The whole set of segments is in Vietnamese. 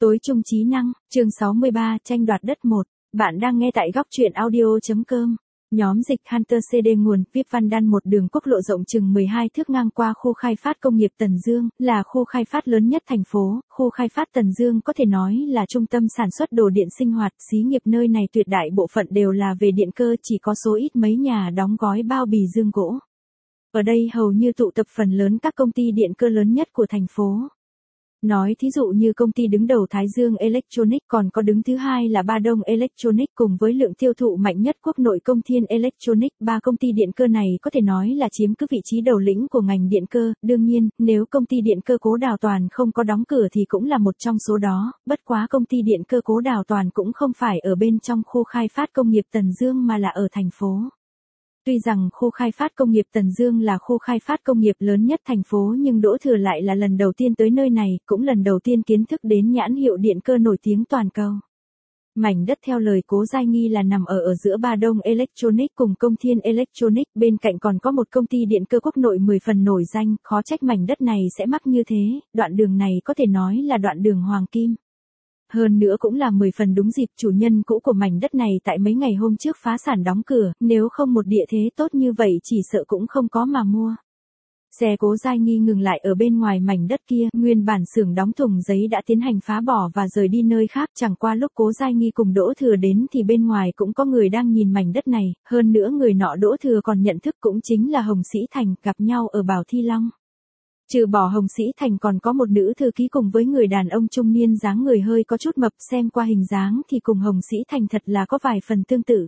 Tối trung trí năng, chương 63, tranh đoạt đất 1. Bạn đang nghe tại góc truyện audio.com. Nhóm dịch Hunter CD nguồn VIP Văn Đan một đường quốc lộ rộng chừng 12 thước ngang qua khu khai phát công nghiệp Tần Dương, là khu khai phát lớn nhất thành phố. Khu khai phát Tần Dương có thể nói là trung tâm sản xuất đồ điện sinh hoạt, xí nghiệp nơi này tuyệt đại bộ phận đều là về điện cơ, chỉ có số ít mấy nhà đóng gói bao bì dương gỗ. Ở đây hầu như tụ tập phần lớn các công ty điện cơ lớn nhất của thành phố. Nói thí dụ như công ty đứng đầu Thái Dương Electronics, còn có đứng thứ hai là Ba Đông Electronics, cùng với lượng tiêu thụ mạnh nhất quốc nội Công Thiên Electronics. Ba công ty điện cơ này có thể nói là chiếm cứ vị trí đầu lĩnh của ngành điện cơ. Đương nhiên, nếu công ty điện cơ Cố Đào Toàn không có đóng cửa thì cũng là một trong số đó. Bất quá công ty điện cơ Cố Đào Toàn cũng không phải ở bên trong khu khai phát công nghiệp Tần Dương mà là ở thành phố. Tuy rằng khu khai phát công nghiệp Tần Dương là khu khai phát công nghiệp lớn nhất thành phố, nhưng Đỗ Thừa lại là lần đầu tiên tới nơi này, cũng lần đầu tiên kiến thức đến nhãn hiệu điện cơ nổi tiếng toàn cầu. Mảnh đất theo lời Cố Giai Nghi là nằm ở giữa Ba Đông Electronics cùng Công Thiên Electronics, bên cạnh còn có một công ty điện cơ quốc nội 10 phần nổi danh, khó trách mảnh đất này sẽ mắc như thế. Đoạn đường này có thể nói là đoạn đường hoàng kim. Hơn nữa cũng là 10 phần đúng dịp, chủ nhân cũ của mảnh đất này tại mấy ngày hôm trước phá sản đóng cửa, nếu không một địa thế tốt như vậy chỉ sợ cũng không có mà mua. Xe Cố Giai Nghi ngừng lại ở bên ngoài mảnh đất kia, nguyên bản xưởng đóng thùng giấy đã tiến hành phá bỏ và rời đi nơi khác, chẳng qua lúc Cố Giai Nghi cùng Đỗ Thừa đến thì bên ngoài cũng có người đang nhìn mảnh đất này, hơn nữa người nọ Đỗ Thừa còn nhận thức cũng chính là Hồng Sĩ Thành, gặp nhau ở Bảo Thi Long. Trừ bỏ Hồng Sĩ Thành còn có một nữ thư ký cùng với người đàn ông trung niên dáng người hơi có chút mập, xem qua hình dáng thì cùng Hồng Sĩ Thành thật là có vài phần tương tự.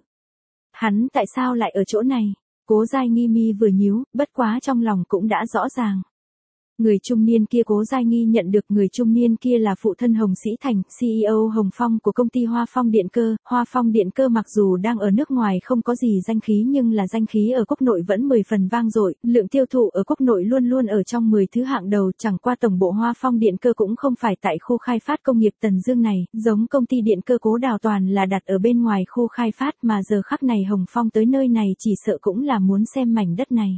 Hắn tại sao lại ở chỗ này? Cố Giai Nghi mi vừa nhíu, bất quá trong lòng cũng đã rõ ràng. Người trung niên kia Cố Giai Nghi nhận được, người trung niên kia là phụ thân Hồng Sĩ Thành, CEO Hồng Phong của công ty Hoa Phong Điện Cơ. Hoa Phong Điện Cơ mặc dù đang ở nước ngoài không có gì danh khí nhưng là danh khí ở quốc nội vẫn 10 phần vang dội, lượng tiêu thụ ở quốc nội luôn luôn ở trong 10 thứ hạng đầu, chẳng qua tổng bộ Hoa Phong Điện Cơ cũng không phải tại khu khai phát công nghiệp Tần Dương này, giống công ty điện cơ Cố Đào Toàn là đặt ở bên ngoài khu khai phát, mà giờ khắc này Hồng Phong tới nơi này chỉ sợ cũng là muốn xem mảnh đất này.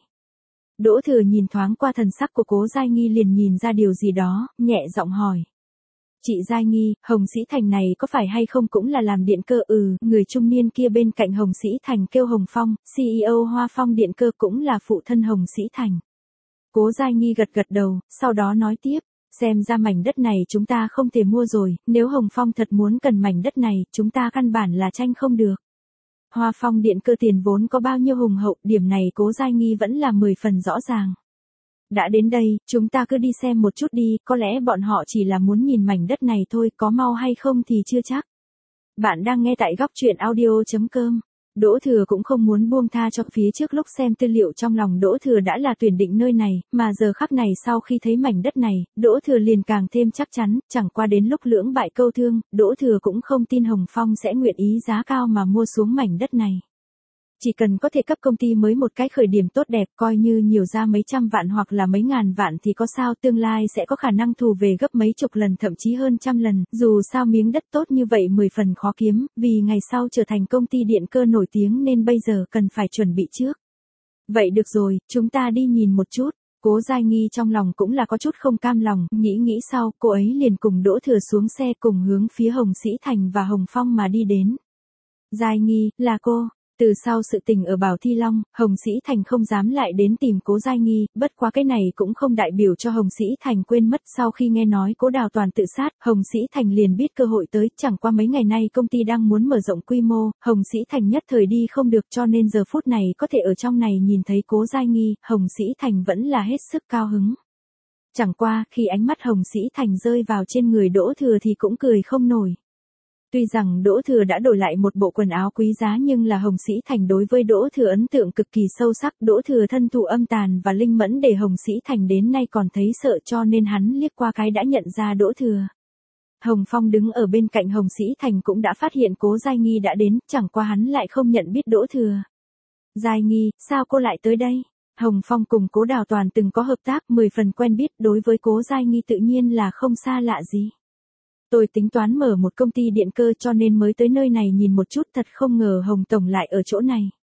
Đỗ Thừa nhìn thoáng qua thần sắc của Cố Giai Nghi liền nhìn ra điều gì đó, nhẹ giọng hỏi. Chị Giai Nghi, Hồng Sĩ Thành này có phải hay không cũng là làm điện cơ? Người trung niên kia bên cạnh Hồng Sĩ Thành kêu Hồng Phong, CEO Hoa Phong Điện Cơ, cũng là phụ thân Hồng Sĩ Thành. Cố Giai Nghi gật gật đầu, sau đó nói tiếp, xem ra mảnh đất này chúng ta không thể mua rồi, nếu Hồng Phong thật muốn cần mảnh đất này, chúng ta căn bản là tranh không được. Hoa Phong Điện Cơ tiền vốn có bao nhiêu hùng hậu, điểm này Cố Giai Nghi vẫn là 10 phần rõ ràng. Đã đến đây, chúng ta cứ đi xem một chút đi, có lẽ bọn họ chỉ là muốn nhìn mảnh đất này thôi, có mau hay không thì chưa chắc. Bạn đang nghe tại góc truyện audio.com. Đỗ Thừa cũng không muốn buông tha cho, phía trước lúc xem tư liệu trong lòng Đỗ Thừa đã là tuyển định nơi này, mà giờ khắc này sau khi thấy mảnh đất này, Đỗ Thừa liền càng thêm chắc chắn, chẳng qua đến lúc lưỡng bại câu thương, Đỗ Thừa cũng không tin Hồng Phong sẽ nguyện ý giá cao mà mua xuống mảnh đất này. Chỉ cần có thể cấp công ty mới một cái khởi điểm tốt đẹp, coi như nhiều ra mấy trăm vạn hoặc là mấy ngàn vạn thì có sao, tương lai sẽ có khả năng thù về gấp mấy chục lần thậm chí hơn trăm lần, dù sao miếng đất tốt như vậy 10 phần khó kiếm, vì ngày sau trở thành công ty điện cơ nổi tiếng nên bây giờ cần phải chuẩn bị trước. Vậy được rồi, chúng ta đi nhìn một chút. Cố Giai Nghi trong lòng cũng là có chút không cam lòng, nghĩ sau, cô ấy liền cùng Đỗ Thừa xuống xe cùng hướng phía Hồng Sĩ Thành và Hồng Phong mà đi đến. Giai Nghi, là cô. Từ sau sự tình ở Bảo Thi Long, Hồng Sĩ Thành không dám lại đến tìm Cố Giai Nghi, bất quá cái này cũng không đại biểu cho Hồng Sĩ Thành quên mất. Sau khi nghe nói Cố Đào Toàn tự sát, Hồng Sĩ Thành liền biết cơ hội tới, chẳng qua mấy ngày nay công ty đang muốn mở rộng quy mô, Hồng Sĩ Thành nhất thời đi không được, cho nên giờ phút này có thể ở trong này nhìn thấy Cố Giai Nghi, Hồng Sĩ Thành vẫn là hết sức cao hứng. Chẳng qua, khi ánh mắt Hồng Sĩ Thành rơi vào trên người Đỗ Thừa thì cũng cười không nổi. Tuy rằng Đỗ Thừa đã đổi lại một bộ quần áo quý giá nhưng là Hồng Sĩ Thành đối với Đỗ Thừa ấn tượng cực kỳ sâu sắc. Đỗ Thừa thân thủ âm tàn và linh mẫn để Hồng Sĩ Thành đến nay còn thấy sợ, cho nên hắn liếc qua cái đã nhận ra Đỗ Thừa. Hồng Phong đứng ở bên cạnh Hồng Sĩ Thành cũng đã phát hiện Cố Giai Nghi đã đến, chẳng qua hắn lại không nhận biết Đỗ Thừa. Giai Nghi, sao cô lại tới đây? Hồng Phong cùng Cố Đào Toàn từng có hợp tác 10 phần quen biết, đối với Cố Giai Nghi tự nhiên là không xa lạ gì. Tôi tính toán mở một công ty điện cơ cho nên mới tới nơi này nhìn một chút, thật không ngờ Hồng Tổng lại ở chỗ này.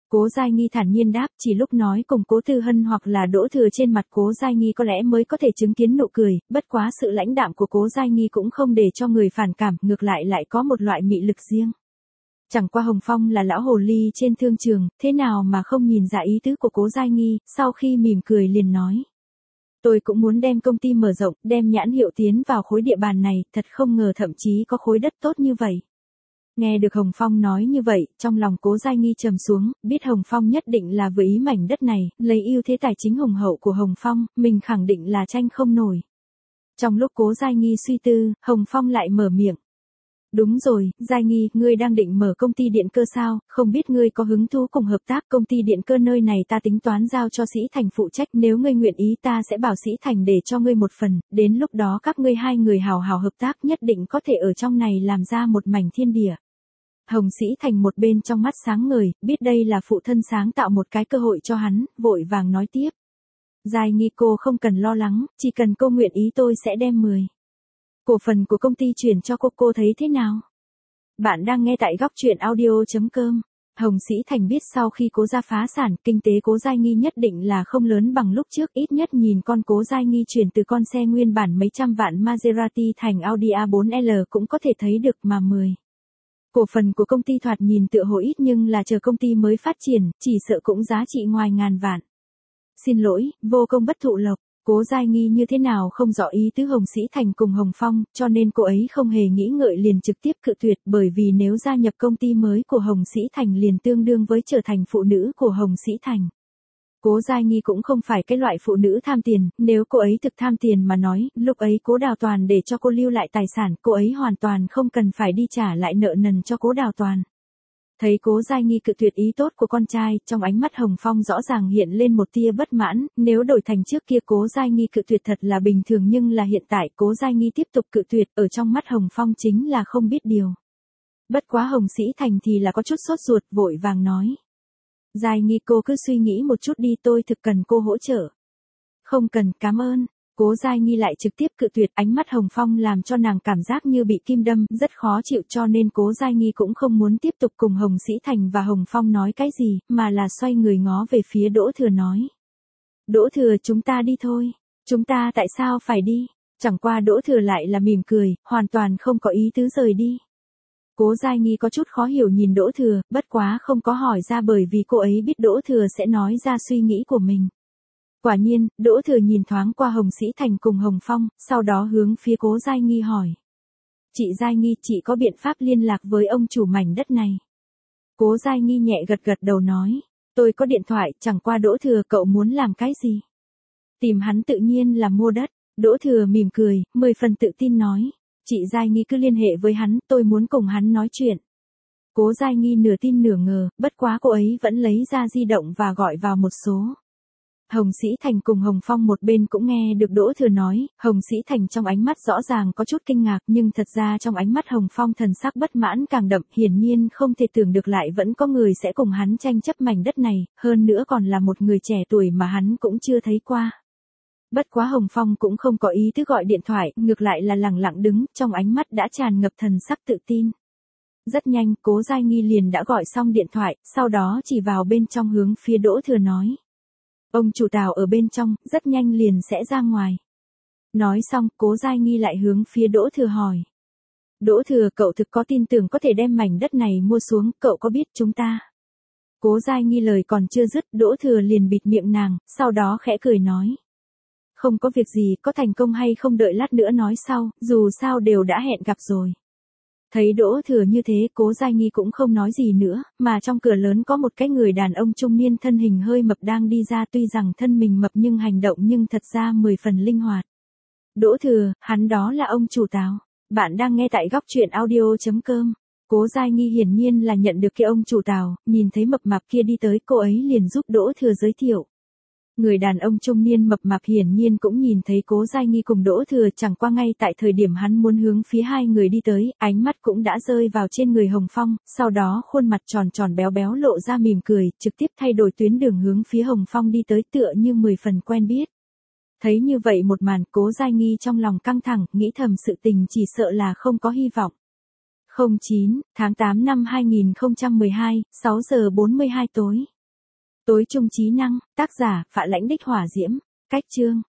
Cố Giai Nghi thản nhiên đáp, chỉ lúc nói cùng Cố Tư Hân hoặc là Đỗ Thừa trên mặt Cố Giai Nghi có lẽ mới có thể chứng kiến nụ cười, bất quá sự lãnh đạm của Cố Giai Nghi cũng không để cho người phản cảm, ngược lại có một loại mị lực riêng. Chẳng qua Hồng Phong là lão hồ ly trên thương trường, thế nào mà không nhìn ra ý tứ của Cố Giai Nghi, sau khi mỉm cười liền nói. Tôi cũng muốn đem công ty mở rộng, đem nhãn hiệu tiến vào khối địa bàn này, thật không ngờ thậm chí có khối đất tốt như vậy. Nghe được Hồng Phong nói như vậy, trong lòng Cố Giai Nghi trầm xuống, biết Hồng Phong nhất định là vừa ý mảnh đất này, lấy ưu thế tài chính hùng hậu của Hồng Phong, mình khẳng định là tranh không nổi. Trong lúc Cố Giai Nghi suy tư, Hồng Phong lại mở miệng. Đúng rồi, Giai Nghi, ngươi đang định mở công ty điện cơ sao, không biết ngươi có hứng thú cùng hợp tác công ty điện cơ nơi này ta tính toán giao cho Sĩ Thành phụ trách, nếu ngươi nguyện ý ta sẽ bảo Sĩ Thành để cho ngươi một phần, đến lúc đó các ngươi hai người hào hào hợp tác nhất định có thể ở trong này làm ra một mảnh thiên địa. Hồng Sĩ Thành một bên trong mắt sáng ngời, biết đây là phụ thân sáng tạo một cái cơ hội cho hắn, vội vàng nói tiếp. Giai Nghi cô không cần lo lắng, chỉ cần cô nguyện ý tôi sẽ đem 10 cổ phần của công ty chuyển cho cô thấy thế nào? Bạn đang nghe tại góc truyện audio.com. Hồng Sĩ Thành biết sau khi Cố gia phá sản, kinh tế Cố Giai Nghi nhất định là không lớn bằng lúc trước, ít nhất nhìn con Cố Giai Nghi chuyển từ con xe nguyên bản mấy trăm vạn Maserati thành Audi A4L cũng có thể thấy được mà 10 cổ phần của công ty thoạt nhìn tựa hồ ít nhưng là chờ công ty mới phát triển, chỉ sợ cũng giá trị ngoài ngàn vạn. Xin lỗi, vô công bất thụ lộc. Cố Giai Nghi như thế nào không rõ ý tứ Hồng Sĩ Thành cùng Hồng Phong, cho nên cô ấy không hề nghĩ ngợi liền trực tiếp cự tuyệt, bởi vì nếu gia nhập công ty mới của Hồng Sĩ Thành liền tương đương với trở thành phụ nữ của Hồng Sĩ Thành. Cố Giai Nghi cũng không phải cái loại phụ nữ tham tiền, nếu cô ấy thực tham tiền mà nói, lúc ấy Cố Đào Toàn để cho cô lưu lại tài sản, cô ấy hoàn toàn không cần phải đi trả lại nợ nần cho Cố Đào Toàn. Thấy Cố Giai Nghi cự tuyệt ý tốt của con trai, trong ánh mắt Hồng Phong rõ ràng hiện lên một tia bất mãn, nếu đổi thành trước kia Cố Giai Nghi cự tuyệt thật là bình thường nhưng là hiện tại Cố Giai Nghi tiếp tục cự tuyệt, ở trong mắt Hồng Phong chính là không biết điều. Bất quá Hồng Sĩ Thành thì là có chút sốt ruột, vội vàng nói. Giai Nghi cô cứ suy nghĩ một chút đi, tôi thực cần cô hỗ trợ. Không cần, cảm ơn. Cố Giai Nghi lại trực tiếp cự tuyệt, ánh mắt Hồng Phong làm cho nàng cảm giác như bị kim đâm, rất khó chịu, cho nên Cố Giai Nghi cũng không muốn tiếp tục cùng Hồng Sĩ Thành và Hồng Phong nói cái gì, mà là xoay người ngó về phía Đỗ Thừa nói. Đỗ Thừa, chúng ta đi thôi. Chúng ta tại sao phải đi? Chẳng qua Đỗ Thừa lại là mỉm cười, hoàn toàn không có ý tứ rời đi. Cố Giai Nghi có chút khó hiểu nhìn Đỗ Thừa, bất quá không có hỏi ra bởi vì cô ấy biết Đỗ Thừa sẽ nói ra suy nghĩ của mình. Quả nhiên, Đỗ Thừa nhìn thoáng qua Hồng Sĩ Thành cùng Hồng Phong, sau đó hướng phía Cố Giai Nghi hỏi. Chị Giai Nghi, chị có biện pháp liên lạc với ông chủ mảnh đất này? Cố Giai Nghi nhẹ gật đầu nói. Tôi có điện thoại, chẳng qua Đỗ Thừa cậu muốn làm cái gì? Tìm hắn tự nhiên là mua đất. Đỗ Thừa mỉm cười, 10 phần tự tin nói. Chị Giai Nghi cứ liên hệ với hắn, tôi muốn cùng hắn nói chuyện. Cố Giai Nghi nửa tin nửa ngờ, bất quá cô ấy vẫn lấy ra di động và gọi vào một số. Hồng Sĩ Thành cùng Hồng Phong một bên cũng nghe được Đỗ Thừa nói, Hồng Sĩ Thành trong ánh mắt rõ ràng có chút kinh ngạc nhưng thật ra trong ánh mắt Hồng Phong thần sắc bất mãn càng đậm, hiển nhiên không thể tưởng được lại vẫn có người sẽ cùng hắn tranh chấp mảnh đất này, hơn nữa còn là một người trẻ tuổi mà hắn cũng chưa thấy qua. Bất quá Hồng Phong cũng không có ý tứ gọi điện thoại, ngược lại là lẳng lặng đứng, trong ánh mắt đã tràn ngập thần sắc tự tin. Rất nhanh, Cố Giai Nghi liền đã gọi xong điện thoại, sau đó chỉ vào bên trong hướng phía Đỗ Thừa nói. Ông chủ Tào ở bên trong, rất nhanh liền sẽ ra ngoài. Nói xong, Cố Giai Nghi lại hướng phía Đỗ Thừa hỏi. Đỗ Thừa, cậu thực có tin tưởng có thể đem mảnh đất này mua xuống, cậu có biết chúng ta? Cố Giai Nghi lời còn chưa dứt, Đỗ Thừa liền bịt miệng nàng, sau đó khẽ cười nói. Không có việc gì, có thành công hay không đợi lát nữa nói sau, dù sao đều đã hẹn gặp rồi. Thấy Đỗ Thừa như thế, Cố Giai Nghi cũng không nói gì nữa, mà trong cửa lớn có một cái người đàn ông trung niên thân hình hơi mập đang đi ra, tuy rằng thân mình mập nhưng hành động nhưng thật ra 10 phần linh hoạt. Đỗ Thừa, hắn đó là ông chủ Tào. Bạn đang nghe tại góc truyện audio.com. Cố Giai Nghi hiển nhiên là nhận được cái ông chủ Tào, nhìn thấy mập mạp kia đi tới, cô ấy liền giúp Đỗ Thừa giới thiệu. Người đàn ông trung niên mập mạp hiển nhiên cũng nhìn thấy Cố Giai Nghi cùng Đỗ Thừa, chẳng qua ngay tại thời điểm hắn muốn hướng phía hai người đi tới, ánh mắt cũng đã rơi vào trên người Hồng Phong, sau đó khuôn mặt tròn tròn béo béo lộ ra mỉm cười, trực tiếp thay đổi tuyến đường hướng phía Hồng Phong đi tới, tựa như 10 phần quen biết. Thấy như vậy một màn, Cố Giai Nghi trong lòng căng thẳng, nghĩ thầm sự tình chỉ sợ là không có hy vọng. 09, tháng 8 năm 2012, 6 giờ 42 tối. Tối trung trí năng, tác giả, Phạ Lãnh Đích Hỏa Diễm, cách chương.